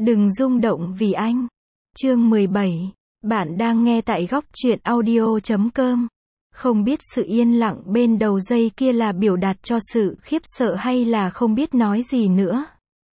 Đừng rung động vì anh. Chương 17. Bạn đang nghe tại góc truyện audio.com. Không biết sự yên lặng bên đầu dây kia là biểu đạt cho sự khiếp sợ hay là không biết nói gì nữa.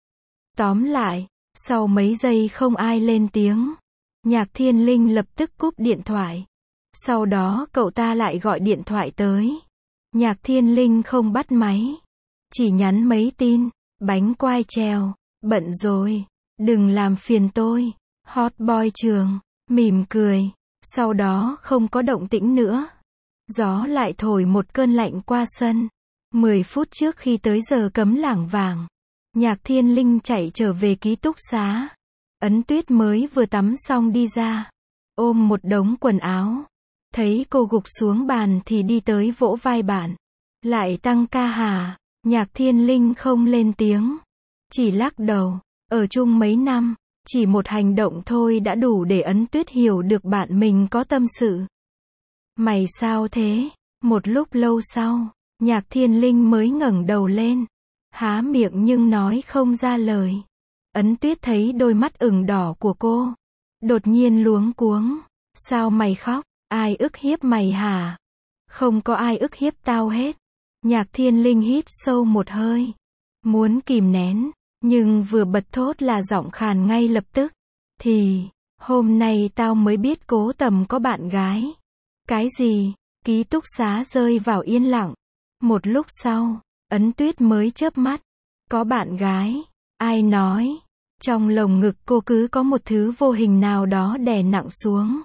Tóm lại, sau mấy giây không ai lên tiếng, Nhạc Thiên Linh lập tức cúp điện thoại. Sau đó cậu ta lại gọi điện thoại tới. Nhạc Thiên Linh không bắt máy, chỉ nhắn mấy tin: bánh quai treo, bận rồi, đừng làm phiền tôi. Hot boy Trường mỉm cười, sau đó không có động tĩnh nữa. Gió lại thổi một cơn lạnh qua sân. 10 phút trước khi tới giờ cấm lảng vảng, Nhạc Thiên Linh chạy trở về ký túc xá. Ấn Tuyết mới vừa tắm xong đi ra, ôm một đống quần áo. Thấy cô gục xuống bàn thì đi tới vỗ vai bạn. Lại tăng ca hả? Nhạc Thiên Linh không lên tiếng, chỉ lắc đầu. Ở chung mấy năm, chỉ một hành động thôi đã đủ để Ấn Tuyết hiểu được bạn mình có tâm sự. Mày sao thế? Một lúc lâu sau, Nhạc Thiên Linh mới ngẩng đầu lên, há miệng nhưng nói không ra lời. Ấn Tuyết thấy đôi mắt ửng đỏ của cô, đột nhiên luống cuống. Sao mày khóc? Ai ức hiếp mày hả? Không có ai ức hiếp tao hết. Nhạc Thiên Linh hít sâu một hơi, muốn kìm nén, nhưng vừa bật thốt là giọng khàn ngay lập tức. Thì, hôm nay tao mới biết Cố Tầm có bạn gái. Cái gì? Ký túc xá rơi vào yên lặng. Một lúc sau, Ấn Tuyết mới chớp mắt. Có bạn gái? Ai nói? Trong lồng ngực cô cứ có một thứ vô hình nào đó đè nặng xuống.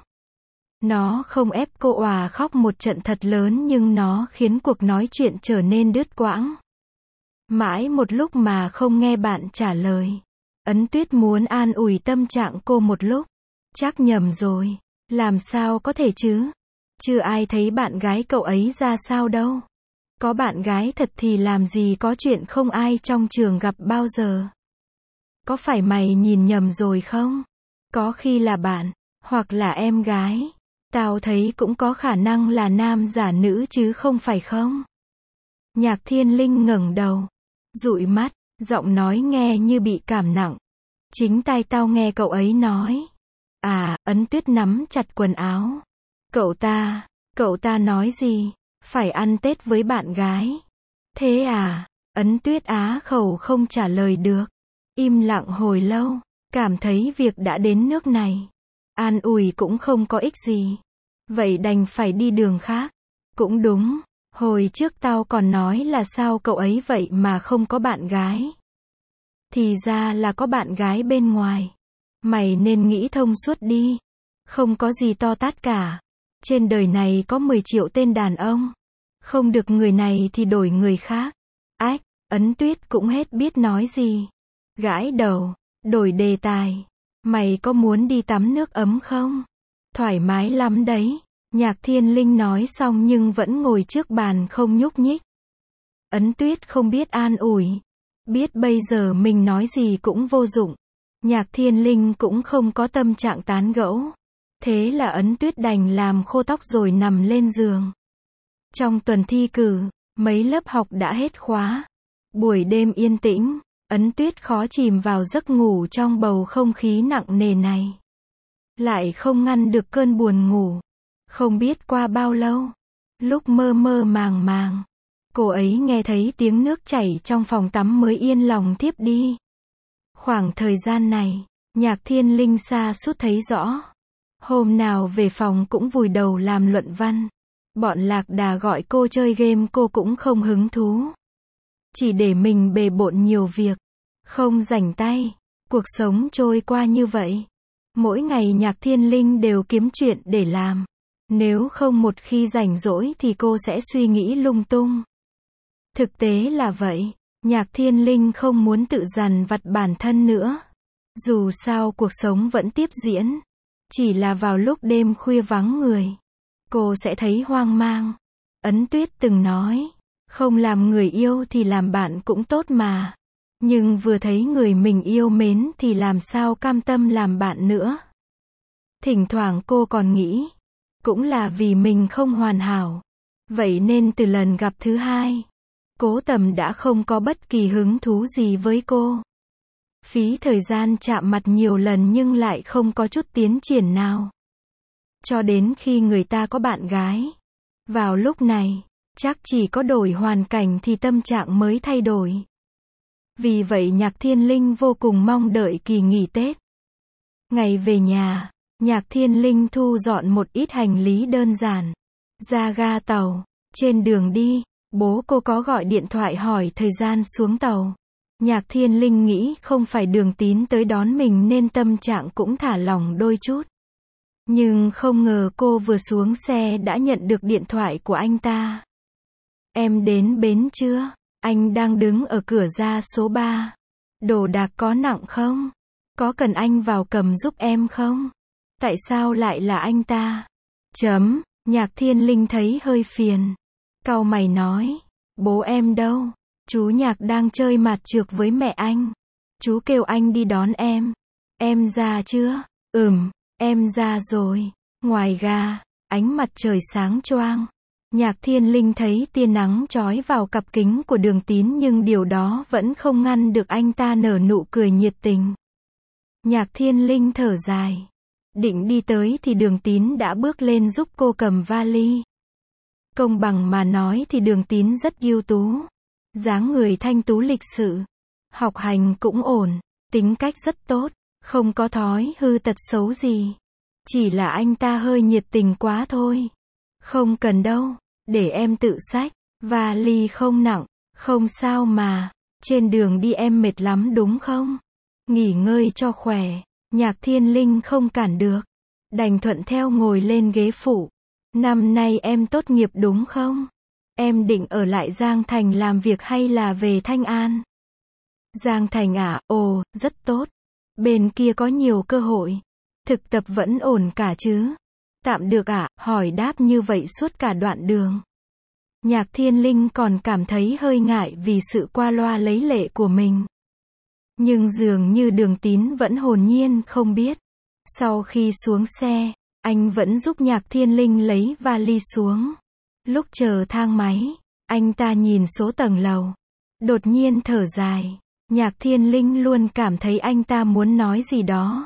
Nó không ép cô òa khóc một trận thật lớn nhưng nó khiến cuộc nói chuyện trở nên đứt quãng. Mãi một lúc mà không nghe bạn trả lời. Ấn Tuyết muốn an ủi tâm trạng cô một lúc. Chắc nhầm rồi. Làm sao có thể chứ? Chưa ai thấy bạn gái cậu ấy ra sao đâu. Có bạn gái thật thì làm gì có chuyện không ai trong trường gặp bao giờ. Có phải mày nhìn nhầm rồi không? Có khi là bạn, hoặc là em gái. Tao thấy cũng có khả năng là nam giả nữ chứ không phải không? Nhạc Thiên Linh ngẩng đầu, dụi mắt, giọng nói nghe như bị cảm nặng. Chính tai tao nghe cậu ấy nói. À, Ấn Tuyết nắm chặt quần áo. Cậu ta nói gì? Phải ăn Tết với bạn gái. Thế à? Ấn Tuyết á khẩu không trả lời được. Im lặng hồi lâu, cảm thấy việc đã đến nước này, an ủi cũng không có ích gì. Vậy đành phải đi đường khác. Cũng đúng, hồi trước tao còn nói là sao cậu ấy vậy mà không có bạn gái. Thì ra là có bạn gái bên ngoài. Mày nên nghĩ thông suốt đi. Không có gì to tát cả. Trên đời này có 10 triệu tên đàn ông. Không được người này thì đổi người khác. Ách, Ấn Tuyết cũng hết biết nói gì. Gãi đầu, đổi đề tài. Mày có muốn đi tắm nước ấm không? Thoải mái lắm đấy. Nhạc Thiên Linh nói xong nhưng vẫn ngồi trước bàn không nhúc nhích. Ấn Tuyết không biết an ủi. Biết bây giờ mình nói gì cũng vô dụng. Nhạc Thiên Linh cũng không có tâm trạng tán gẫu. Thế là Ấn Tuyết đành làm khô tóc rồi nằm lên giường. Trong tuần thi cử, mấy lớp học đã hết khóa. Buổi đêm yên tĩnh, Ấn Tuyết khó chìm vào giấc ngủ trong bầu không khí nặng nề này. Lại không ngăn được cơn buồn ngủ. Không biết qua bao lâu, lúc mơ mơ màng màng, cô ấy nghe thấy tiếng nước chảy trong phòng tắm mới yên lòng thiếp đi. Khoảng thời gian này, Nhạc Thiên Linh sa sút thấy rõ. Hôm nào về phòng cũng vùi đầu làm luận văn. Bọn Lạc Đà gọi cô chơi game cô cũng không hứng thú. Chỉ để mình bề bộn nhiều việc, không rảnh tay. Cuộc sống trôi qua như vậy. Mỗi ngày Nhạc Thiên Linh đều kiếm chuyện để làm. Nếu không một khi rảnh rỗi thì cô sẽ suy nghĩ lung tung. Thực tế là vậy. Nhạc Thiên Linh không muốn tự dằn vặt bản thân nữa. Dù sao cuộc sống vẫn tiếp diễn. Chỉ là vào lúc đêm khuya vắng người, cô sẽ thấy hoang mang. Ấn Tuyết từng nói, không làm người yêu thì làm bạn cũng tốt mà. Nhưng vừa thấy người mình yêu mến thì làm sao cam tâm làm bạn nữa. Thỉnh thoảng cô còn nghĩ, cũng là vì mình không hoàn hảo. Vậy nên từ lần gặp thứ hai, Cố Tầm đã không có bất kỳ hứng thú gì với cô. Phí thời gian chạm mặt nhiều lần nhưng lại không có chút tiến triển nào. Cho đến khi người ta có bạn gái. Vào lúc này, chắc chỉ có đổi hoàn cảnh thì tâm trạng mới thay đổi. Vì vậy Nhạc Thiên Linh vô cùng mong đợi kỳ nghỉ Tết. Ngày về nhà, Nhạc Thiên Linh thu dọn một ít hành lý đơn giản. Ra ga tàu, trên đường đi, bố cô có gọi điện thoại hỏi thời gian xuống tàu. Nhạc Thiên Linh nghĩ không phải Đường Tín tới đón mình nên tâm trạng cũng thả lỏng đôi chút. Nhưng không ngờ cô vừa xuống xe đã nhận được điện thoại của anh ta. Em đến bến chưa? Anh đang đứng ở cửa ra số 3. Đồ đạc có nặng không? Có cần anh vào cầm giúp em không? Tại sao lại là anh ta? Nhạc Thiên Linh thấy hơi phiền. Cau mày nói. Bố em đâu? Chú Nhạc đang chơi mạt trược với mẹ anh. Chú kêu anh đi đón em. Em ra chưa? Em ra rồi. Ngoài ga, ánh mặt trời sáng choang. Nhạc Thiên Linh thấy tia nắng chói vào cặp kính của Đường Tín nhưng điều đó vẫn không ngăn được anh ta nở nụ cười nhiệt tình. Nhạc Thiên Linh thở dài. Định đi tới thì Đường Tín đã bước lên giúp cô cầm vali. Công bằng mà nói thì Đường Tín rất ưu tú. Dáng người thanh tú lịch sự. Học hành cũng ổn. Tính cách rất tốt. Không có thói hư tật xấu gì. Chỉ là anh ta hơi nhiệt tình quá thôi. Không cần đâu. Để em tự xách. Vali không nặng. Không sao mà. Trên đường đi em mệt lắm đúng không? Nghỉ ngơi cho khỏe. Nhạc Thiên Linh không cản được. Đành thuận theo ngồi lên ghế phụ. Năm nay em tốt nghiệp đúng không? Em định ở lại Giang Thành làm việc hay là về Thanh An? Giang Thành à? Ồ, rất tốt. Bên kia có nhiều cơ hội. Thực tập vẫn ổn cả chứ? Tạm được ạ, hỏi đáp như vậy suốt cả đoạn đường. Nhạc Thiên Linh còn cảm thấy hơi ngại vì sự qua loa lấy lệ của mình. Nhưng dường như Đường Tín vẫn hồn nhiên không biết. Sau khi xuống xe, anh vẫn giúp Nhạc Thiên Linh lấy vali xuống. Lúc chờ thang máy, anh ta nhìn số tầng lầu. Đột nhiên thở dài. Nhạc Thiên Linh luôn cảm thấy anh ta muốn nói gì đó.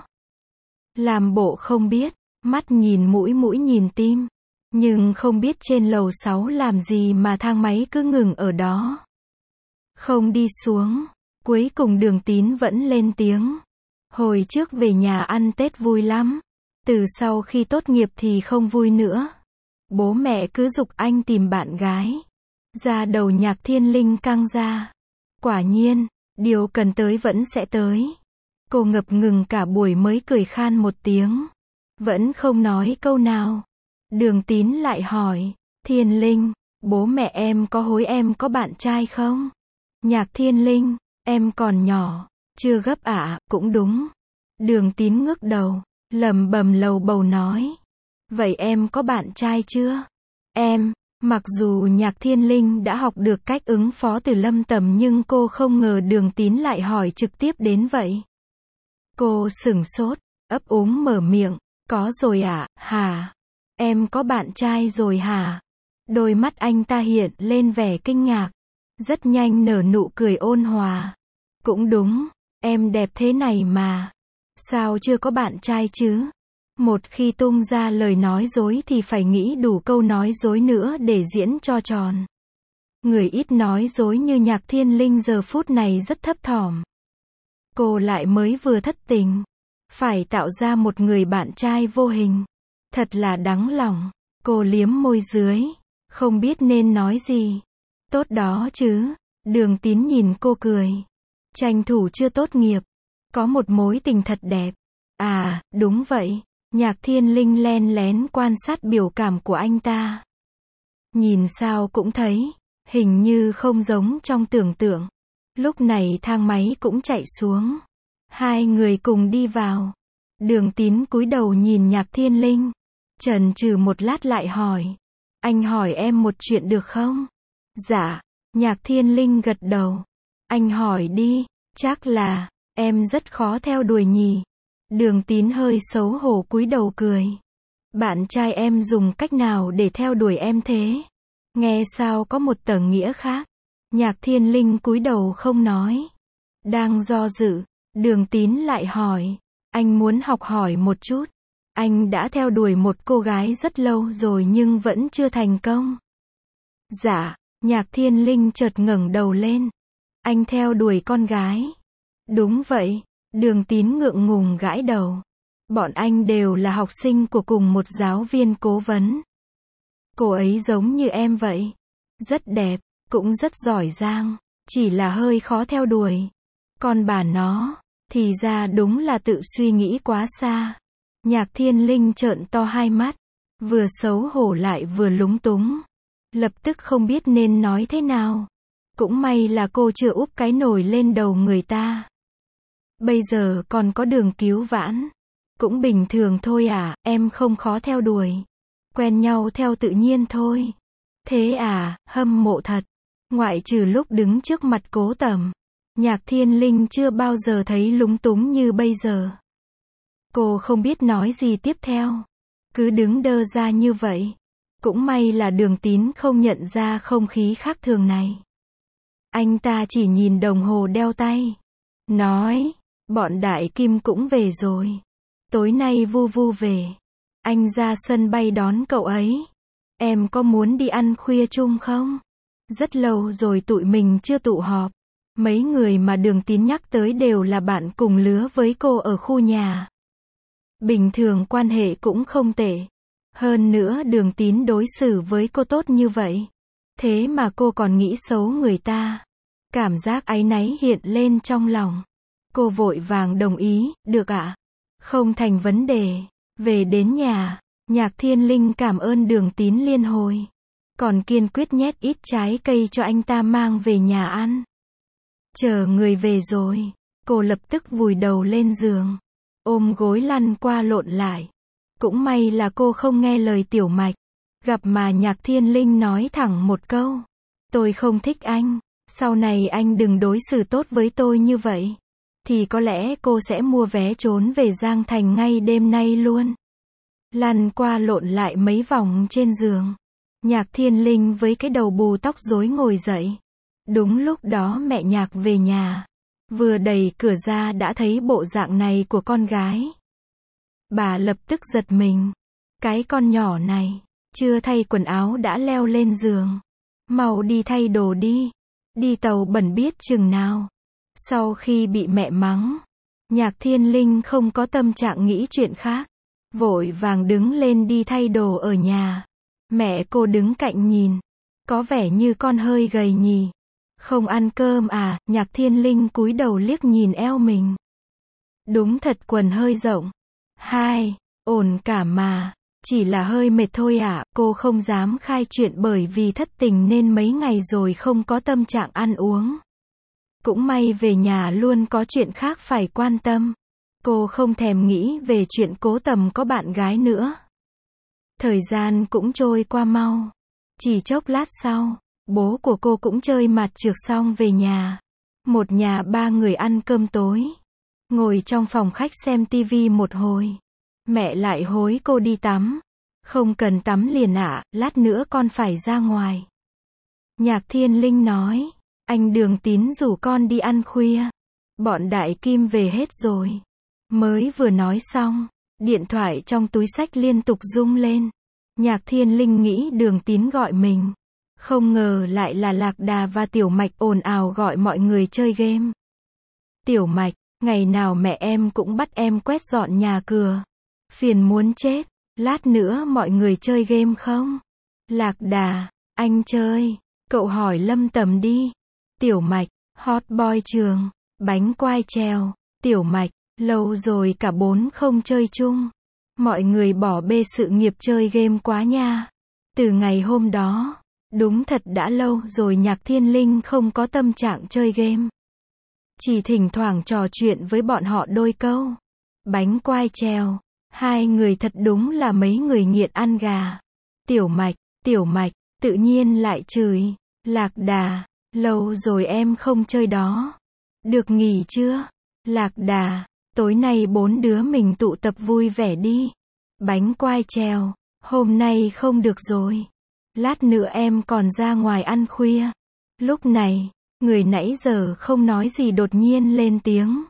Làm bộ không biết, mắt nhìn mũi mũi nhìn tim. Nhưng không biết trên lầu 6 làm gì mà thang máy cứ ngừng ở đó. Không đi xuống. Cuối cùng Đường Tín vẫn lên tiếng. Hồi trước về nhà ăn Tết vui lắm. Từ sau khi tốt nghiệp thì không vui nữa. Bố mẹ cứ giục anh tìm bạn gái. Da đầu Nhạc Thiên Linh căng ra. Quả nhiên, điều cần tới vẫn sẽ tới. Cô ngập ngừng cả buổi mới cười khan một tiếng. Vẫn không nói câu nào. Đường Tín lại hỏi. Thiên Linh, bố mẹ em có hối em có bạn trai không? Nhạc Thiên Linh, em còn nhỏ. Chưa gấp ạ, cũng đúng. Đường Tín ngước đầu, lẩm bẩm lầu bầu nói. Vậy em có bạn trai chưa? Em, mặc dù Nhạc Thiên Linh đã học được cách ứng phó từ Lâm Tầm nhưng cô không ngờ Đường Tín lại hỏi trực tiếp đến vậy. Cô sửng sốt, ấp úng mở miệng. Có rồi ạ, hả? Em có bạn trai rồi hả? Đôi mắt anh ta hiện lên vẻ kinh ngạc. Rất nhanh nở nụ cười ôn hòa. Cũng đúng, em đẹp thế này mà. Sao chưa có bạn trai chứ? Một khi tung ra lời nói dối thì phải nghĩ đủ câu nói dối nữa để diễn cho tròn. Người ít nói dối như Nhạc Thiên Linh giờ phút này rất thấp thỏm. Cô lại mới vừa thất tình. Phải tạo ra một người bạn trai vô hình. Thật là đắng lòng. Cô liếm môi dưới. Không biết nên nói gì. Tốt đó chứ. Đường Tín nhìn cô cười. Tranh thủ chưa tốt nghiệp. Có một mối tình thật đẹp. À, đúng vậy. Nhạc Thiên Linh len lén quan sát biểu cảm của anh ta. Nhìn sao cũng thấy. Hình như không giống trong tưởng tượng. Lúc này thang máy cũng chạy xuống. Hai người cùng đi vào. Đường Tín cúi đầu nhìn Nhạc Thiên Linh. Chần chừ một lát lại hỏi. Anh hỏi em một chuyện được không? Dạ. Nhạc Thiên Linh gật đầu. Anh hỏi đi. Chắc là, em rất khó theo đuổi nhỉ. Đường Tín hơi xấu hổ cúi đầu cười. Bạn trai em dùng cách nào để theo đuổi em thế? Nghe sao có một tầng nghĩa khác. Nhạc Thiên Linh cúi đầu không nói. Đang do dự. Đường Tín lại hỏi. Anh muốn học hỏi một chút. Anh đã theo đuổi một cô gái rất lâu rồi nhưng vẫn chưa thành công. Dạ, Nhạc Thiên Linh chợt ngẩng đầu lên. Anh theo đuổi con gái. Đúng vậy, Đường Tín ngượng ngùng gãi đầu. Bọn anh đều là học sinh của cùng một giáo viên cố vấn. Cô ấy giống như em vậy. Rất đẹp, cũng rất giỏi giang, chỉ là hơi khó theo đuổi. Còn bà nó, thì ra đúng là tự suy nghĩ quá xa. Nhạc Thiên Linh trợn to hai mắt, vừa xấu hổ lại vừa lúng túng. Lập tức không biết nên nói thế nào. Cũng may là cô chưa úp cái nồi lên đầu người ta. Bây giờ còn có Đường cứu vãn. Cũng bình thường thôi à, em không khó theo đuổi. Quen nhau theo tự nhiên thôi. Thế à, hâm mộ thật. Ngoại trừ lúc đứng trước mặt Cố Tầm, Nhạc Thiên Linh chưa bao giờ thấy lúng túng như bây giờ. Cô không biết nói gì tiếp theo. Cứ đứng đơ ra như vậy. Cũng may là Đường Tín không nhận ra không khí khác thường này. Anh ta chỉ nhìn đồng hồ đeo tay. Nói, bọn Đại Kim cũng về rồi. Tối nay Vu Vu về. Anh ra sân bay đón cậu ấy. Em có muốn đi ăn khuya chung không? Rất lâu rồi tụi mình chưa tụ họp. Mấy người mà Đường Tín nhắc tới đều là bạn cùng lứa với cô ở khu nhà. Bình thường quan hệ cũng không tệ. Hơn nữa Đường Tín đối xử với cô tốt như vậy. Thế mà cô còn nghĩ xấu người ta. Cảm giác áy náy hiện lên trong lòng. Cô vội vàng đồng ý, được ạ. Không thành vấn đề. Về đến nhà, Nhạc Thiên Linh cảm ơn Đường Tín liên hồi. Còn kiên quyết nhét ít trái cây cho anh ta mang về nhà ăn. Chờ người về rồi, cô lập tức vùi đầu lên giường. Ôm gối lăn qua lộn lại. Cũng may là cô không nghe lời Tiểu Mạch. Gặp mà Nhạc Thiên Linh nói thẳng một câu. Tôi không thích anh. Sau này anh đừng đối xử tốt với tôi như vậy. Thì có lẽ cô sẽ mua vé trốn về Giang Thành ngay đêm nay luôn. Lăn qua lộn lại mấy vòng trên giường. Nhạc Thiên Linh với cái đầu bù tóc rối ngồi dậy. Đúng lúc đó mẹ Nhạc về nhà. Vừa đẩy cửa ra đã thấy bộ dạng này của con gái. Bà lập tức giật mình. Cái con nhỏ này, chưa thay quần áo đã leo lên giường. Mau đi thay đồ đi. Đi tàu bẩn biết chừng nào. Sau khi bị mẹ mắng, Nhạc Thiên Linh không có tâm trạng nghĩ chuyện khác. Vội vàng đứng lên đi thay đồ ở nhà. Mẹ cô đứng cạnh nhìn. Có vẻ như con hơi gầy nhỉ. Không ăn cơm à? Nhạc Thiên Linh cúi đầu liếc nhìn eo mình. Đúng thật quần hơi rộng. Ổn cả mà. Chỉ là hơi mệt thôi ạ. Cô không dám khai chuyện bởi vì thất tình nên mấy ngày rồi không có tâm trạng ăn uống. Cũng may về nhà luôn có chuyện khác phải quan tâm. Cô không thèm nghĩ về chuyện Cố Tầm có bạn gái nữa. Thời gian cũng trôi qua mau. Chỉ chốc lát sau, bố của cô cũng chơi mặt trược xong về nhà. Một nhà ba người ăn cơm tối. Ngồi trong phòng khách xem tivi một hồi. Mẹ lại hối cô đi tắm. Không cần tắm liền ạ, lát nữa con phải ra ngoài. Nhạc Thiên Linh nói, anh Đường Tín rủ con đi ăn khuya. Bọn Đại Kim về hết rồi. Mới vừa nói xong, điện thoại trong túi xách liên tục rung lên. Nhạc Thiên Linh nghĩ Đường Tín gọi mình. Không ngờ lại là Lạc Đà và Tiểu Mạch ồn ào gọi mọi người chơi game. Tiểu Mạch, ngày nào mẹ em cũng bắt em quét dọn nhà cửa. Phiền muốn chết, lát nữa mọi người chơi game không? Lạc Đà, anh chơi, cậu hỏi Lâm Tầm đi. Tiểu Mạch, hot boy trường, bánh quai treo. Tiểu Mạch, lâu rồi cả bốn không chơi chung. Mọi người bỏ bê sự nghiệp chơi game quá nha. Từ ngày hôm đó, đúng thật đã lâu rồi Nhạc Thiên Linh không có tâm trạng chơi game. Chỉ thỉnh thoảng trò chuyện với bọn họ đôi câu. Bánh quai treo, hai người thật đúng là mấy người nghiện ăn gà. Tiểu Mạch, tự nhiên lại chửi. Lạc Đà, lâu rồi em không chơi đó. Được nghỉ chưa? Lạc Đà, tối nay bốn đứa mình tụ tập vui vẻ đi. Bánh quai treo, hôm nay không được rồi. Lát nữa em còn ra ngoài ăn khuya. Lúc này, người nãy giờ không nói gì đột nhiên lên tiếng.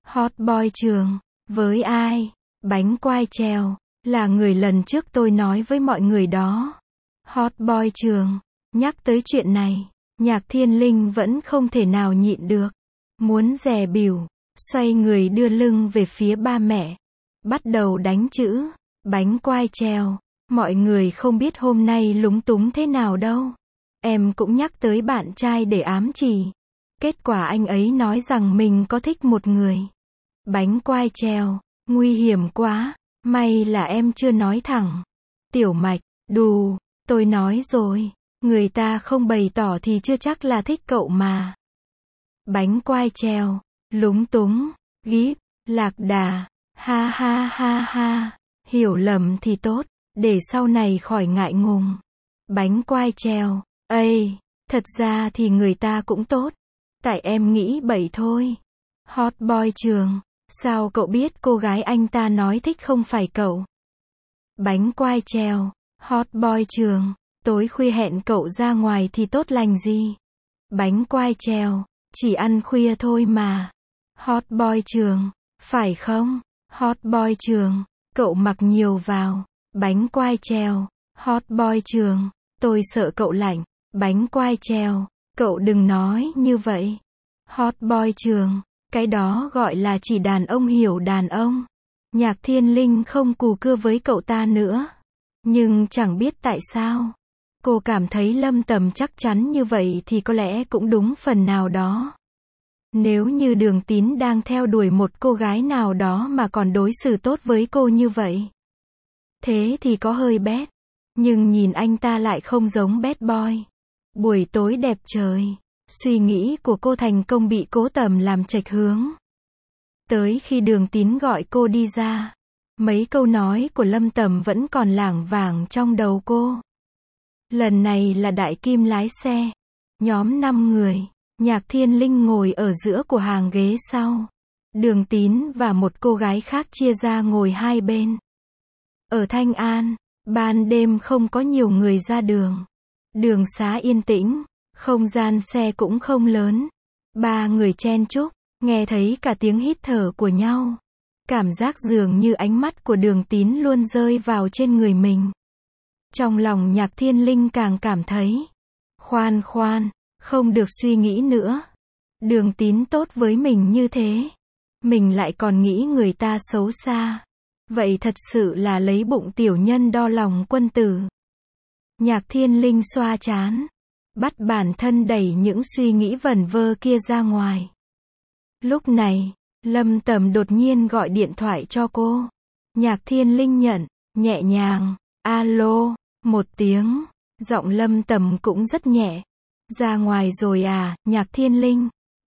Hot boy trường. Với ai? Bánh quai treo. Là người lần trước tôi nói với mọi người đó. Hot boy trường. Nhắc tới chuyện này, Nhạc Thiên Linh vẫn không thể nào nhịn được. Muốn dè bỉu, xoay người đưa lưng về phía ba mẹ. Bắt đầu đánh chữ, bánh quai treo. Mọi người không biết hôm nay lúng túng thế nào đâu. Em cũng nhắc tới bạn trai để ám chỉ. Kết quả anh ấy nói rằng mình có thích một người. Bánh quai treo, nguy hiểm quá, may là em chưa nói thẳng. Tiểu Mạch, đù, tôi nói rồi, người ta không bày tỏ thì chưa chắc là thích cậu mà. Bánh quai treo, lúng túng, gíp, lạc đà, ha ha ha ha, hiểu lầm thì tốt, để sau này khỏi ngại ngùng. Bánh quai treo, ây, thật ra thì người ta cũng tốt, tại em nghĩ bậy thôi. Hot boy trường, sao cậu biết cô gái anh ta nói thích không phải cậu? Bánh quai treo, hot boy trường, tối khuya hẹn cậu ra ngoài thì tốt lành gì? Bánh quai treo, chỉ ăn khuya thôi mà. Hot boy trường, phải không? Hot boy trường, cậu mặc nhiều vào. Bánh quai treo, hot boy trường, tôi sợ cậu lạnh. Bánh quai treo, cậu đừng nói như vậy. Hot boy trường, cái đó gọi là chỉ đàn ông hiểu đàn ông. Nhạc Thiên Linh không cù cưa với cậu ta nữa. Nhưng chẳng biết tại sao. Cô cảm thấy Lâm Tầm chắc chắn như vậy thì có lẽ cũng đúng phần nào đó. Nếu như Đường Tín đang theo đuổi một cô gái nào đó mà còn đối xử tốt với cô như vậy, thế thì có hơi bét. Nhưng nhìn anh ta lại không giống bad boy. Buổi tối đẹp trời, suy nghĩ của cô thành công bị Cố Tầm làm chệch hướng. Tới khi Đường Tín gọi cô đi ra, mấy câu nói của Lâm Tầm vẫn còn lảng vảng trong đầu cô. Lần này là Đại Kim lái xe. Nhóm 5 người. Nhạc Thiên Linh ngồi ở giữa của hàng ghế sau. Đường Tín và một cô gái khác chia ra ngồi hai bên. Ở Thanh An, ban đêm không có nhiều người ra đường. Đường xá yên tĩnh, không gian xe cũng không lớn. Ba người chen chúc, nghe thấy cả tiếng hít thở của nhau. Cảm giác dường như ánh mắt của Đường Tín luôn rơi vào trên người mình. Trong lòng Nhạc Thiên Linh càng cảm thấy, khoan, không được suy nghĩ nữa. Đường Tín tốt với mình như thế, mình lại còn nghĩ người ta xấu xa. Vậy thật sự là lấy bụng tiểu nhân đo lòng quân tử. Nhạc Thiên Linh xoa trán, bắt bản thân đẩy những suy nghĩ vẩn vơ kia ra ngoài. Lúc này, Lâm Tầm đột nhiên gọi điện thoại cho cô. Nhạc Thiên Linh nhận, nhẹ nhàng, alo, một tiếng, giọng Lâm Tầm cũng rất nhẹ. Ra ngoài rồi à, Nhạc Thiên Linh?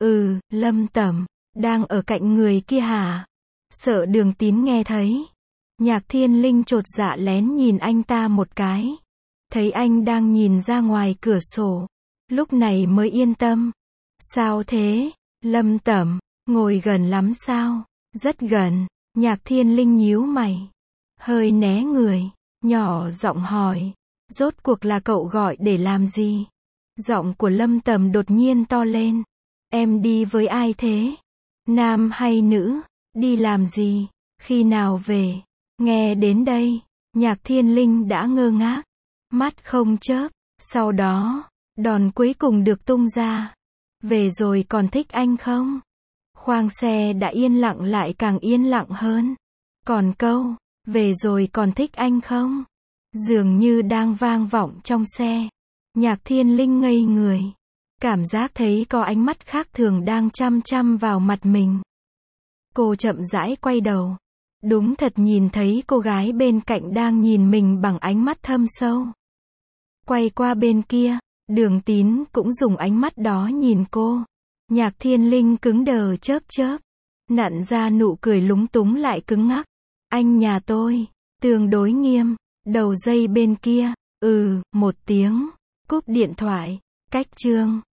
Lâm Tầm, đang ở cạnh người kia hả? Sợ Đường Tín nghe thấy. Nhạc Thiên Linh chột dạ lén nhìn anh ta một cái. Thấy anh đang nhìn ra ngoài cửa sổ. Lúc này mới yên tâm. Sao thế? Lâm Tầm, ngồi gần lắm sao? Rất gần. Nhạc Thiên Linh nhíu mày. Hơi né người. Nhỏ giọng hỏi. Rốt cuộc là cậu gọi để làm gì? Giọng của Lâm Tầm đột nhiên to lên. Em đi với ai thế? Nam hay nữ? Đi làm gì? Khi nào về? Nghe đến đây, Nhạc Thiên Linh đã ngơ ngác. Mắt không chớp. Sau đó, đòn cuối cùng được tung ra. Về rồi còn thích anh không? Khoang xe đã yên lặng lại càng yên lặng hơn. Còn câu, về rồi còn thích anh không? Dường như đang vang vọng trong xe. Nhạc Thiên Linh ngây người. Cảm giác thấy có ánh mắt khác thường đang chăm chăm vào mặt mình. Cô chậm rãi quay đầu. Đúng thật nhìn thấy cô gái bên cạnh đang nhìn mình bằng ánh mắt thâm sâu. Quay qua bên kia, Đường Tín cũng dùng ánh mắt đó nhìn cô. Nhạc Thiên Linh cứng đờ chớp chớp. Nặn ra nụ cười lúng túng lại cứng ngắc. Anh nhà tôi, tương đối nghiêm. Đầu dây bên kia, một tiếng. Cúp điện thoại. Cách chương.